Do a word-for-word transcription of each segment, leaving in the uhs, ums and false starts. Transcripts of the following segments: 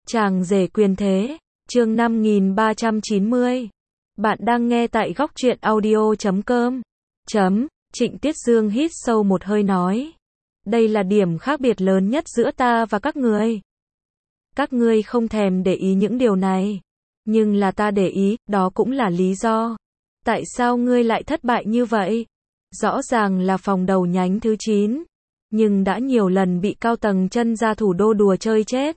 Chàng rể quyền thế, chương năm nghìn ba trăm chín mươi. Bạn đang nghe tại góc truyện audio chấm com. Chấm, Trịnh Tiết Dương hít sâu một hơi nói. Đây là điểm khác biệt lớn nhất giữa ta và các ngươi. Các ngươi không thèm để ý những điều này. Nhưng là ta để ý, đó cũng là lý do. Tại sao ngươi lại thất bại như vậy? Rõ ràng là phòng đầu nhánh thứ chín. Nhưng đã nhiều lần bị cao tầng chân ra thủ đô đùa chơi chết.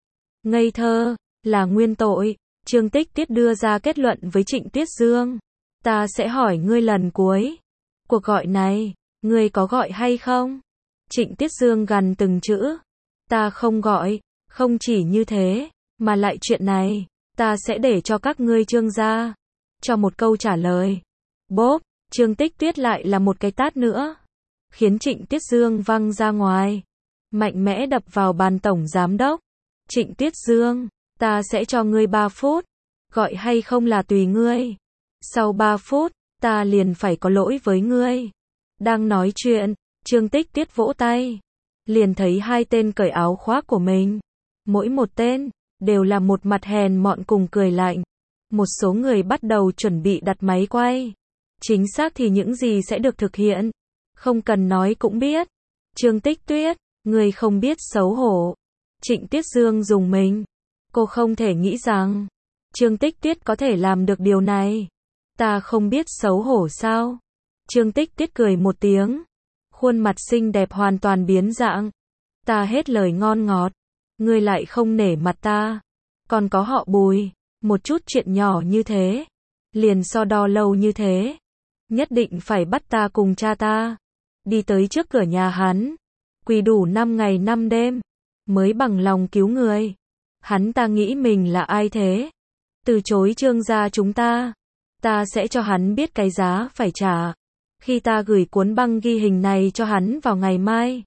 Ngây thơ, là nguyên tội. Trương Tích Tiết đưa ra kết luận với Trịnh Tiết Dương. Ta sẽ hỏi ngươi lần cuối. Cuộc gọi này, ngươi có gọi hay không? Trịnh Tiết Dương gằn từng chữ. Ta không gọi, không chỉ như thế, mà lại chuyện này, ta sẽ để cho các ngươi Trương gia cho một câu trả lời. Bốp, Trương Tích Tuyết lại là một cái tát nữa, khiến Trịnh Tiết Dương văng ra ngoài, mạnh mẽ đập vào bàn tổng giám đốc. Trịnh Tiết Dương, ta sẽ cho ngươi ba phút, gọi hay không là tùy ngươi. Sau ba phút, ta liền phải có lỗi với ngươi. Đang nói chuyện, Trương Tích Tiết vỗ tay, liền thấy hai tên cởi áo khoác của mình. Mỗi một tên, đều là một mặt hèn mọn cùng cười lạnh. Một số người bắt đầu chuẩn bị đặt máy quay. Chính xác thì những gì sẽ được thực hiện, không cần nói cũng biết. Trương Tích Tuyết, ngươi không biết xấu hổ. Trịnh Tiết Dương dùng mình. Cô không thể nghĩ rằng Trương Tích Tuyết có thể làm được điều này. Ta không biết xấu hổ sao? Trương Tích Tuyết cười một tiếng. Khuôn mặt xinh đẹp hoàn toàn biến dạng. Ta hết lời ngon ngọt. Ngươi lại không nể mặt ta. Còn có họ Bùi. Một chút chuyện nhỏ như thế. Liền so đo lâu như thế. Nhất định phải bắt ta cùng cha ta. Đi tới trước cửa nhà hắn. Quỳ đủ năm ngày năm đêm. Mới bằng lòng cứu người. Hắn ta nghĩ mình là ai thế? Từ chối Trương gia chúng ta. Ta sẽ cho hắn biết cái giá phải trả. Khi ta gửi cuốn băng ghi hình này cho hắn vào ngày mai,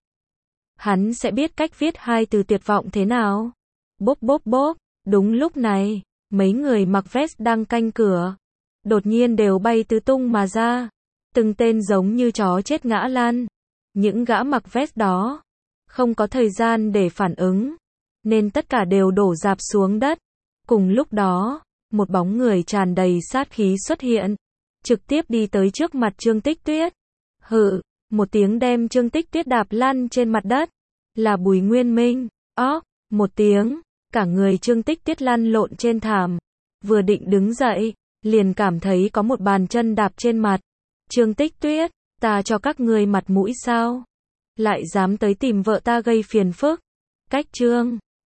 hắn sẽ biết cách viết hai từ tuyệt vọng thế nào. Bốp bốp bốp. Đúng lúc này, mấy người mặc vest đang canh cửa đột nhiên đều bay tứ tung mà ra. Từng tên giống như chó chết ngã lăn. Những gã mặc vest đó không có thời gian để phản ứng, nên tất cả đều đổ rạp xuống đất. Cùng lúc đó, một bóng người tràn đầy sát khí xuất hiện, trực tiếp đi tới trước mặt Trương Tích Tuyết. Hự, một tiếng đem Trương Tích Tuyết đạp lăn trên mặt đất. Là Bùi Nguyên Minh. Óc, một tiếng, cả người Trương Tích Tuyết lăn lộn trên thảm. Vừa định đứng dậy, liền cảm thấy có một bàn chân đạp trên mặt. Trương Tích Tuyết, ta cho các ngươi mặt mũi sao? Lại dám tới tìm vợ ta gây phiền phức. Cách Trương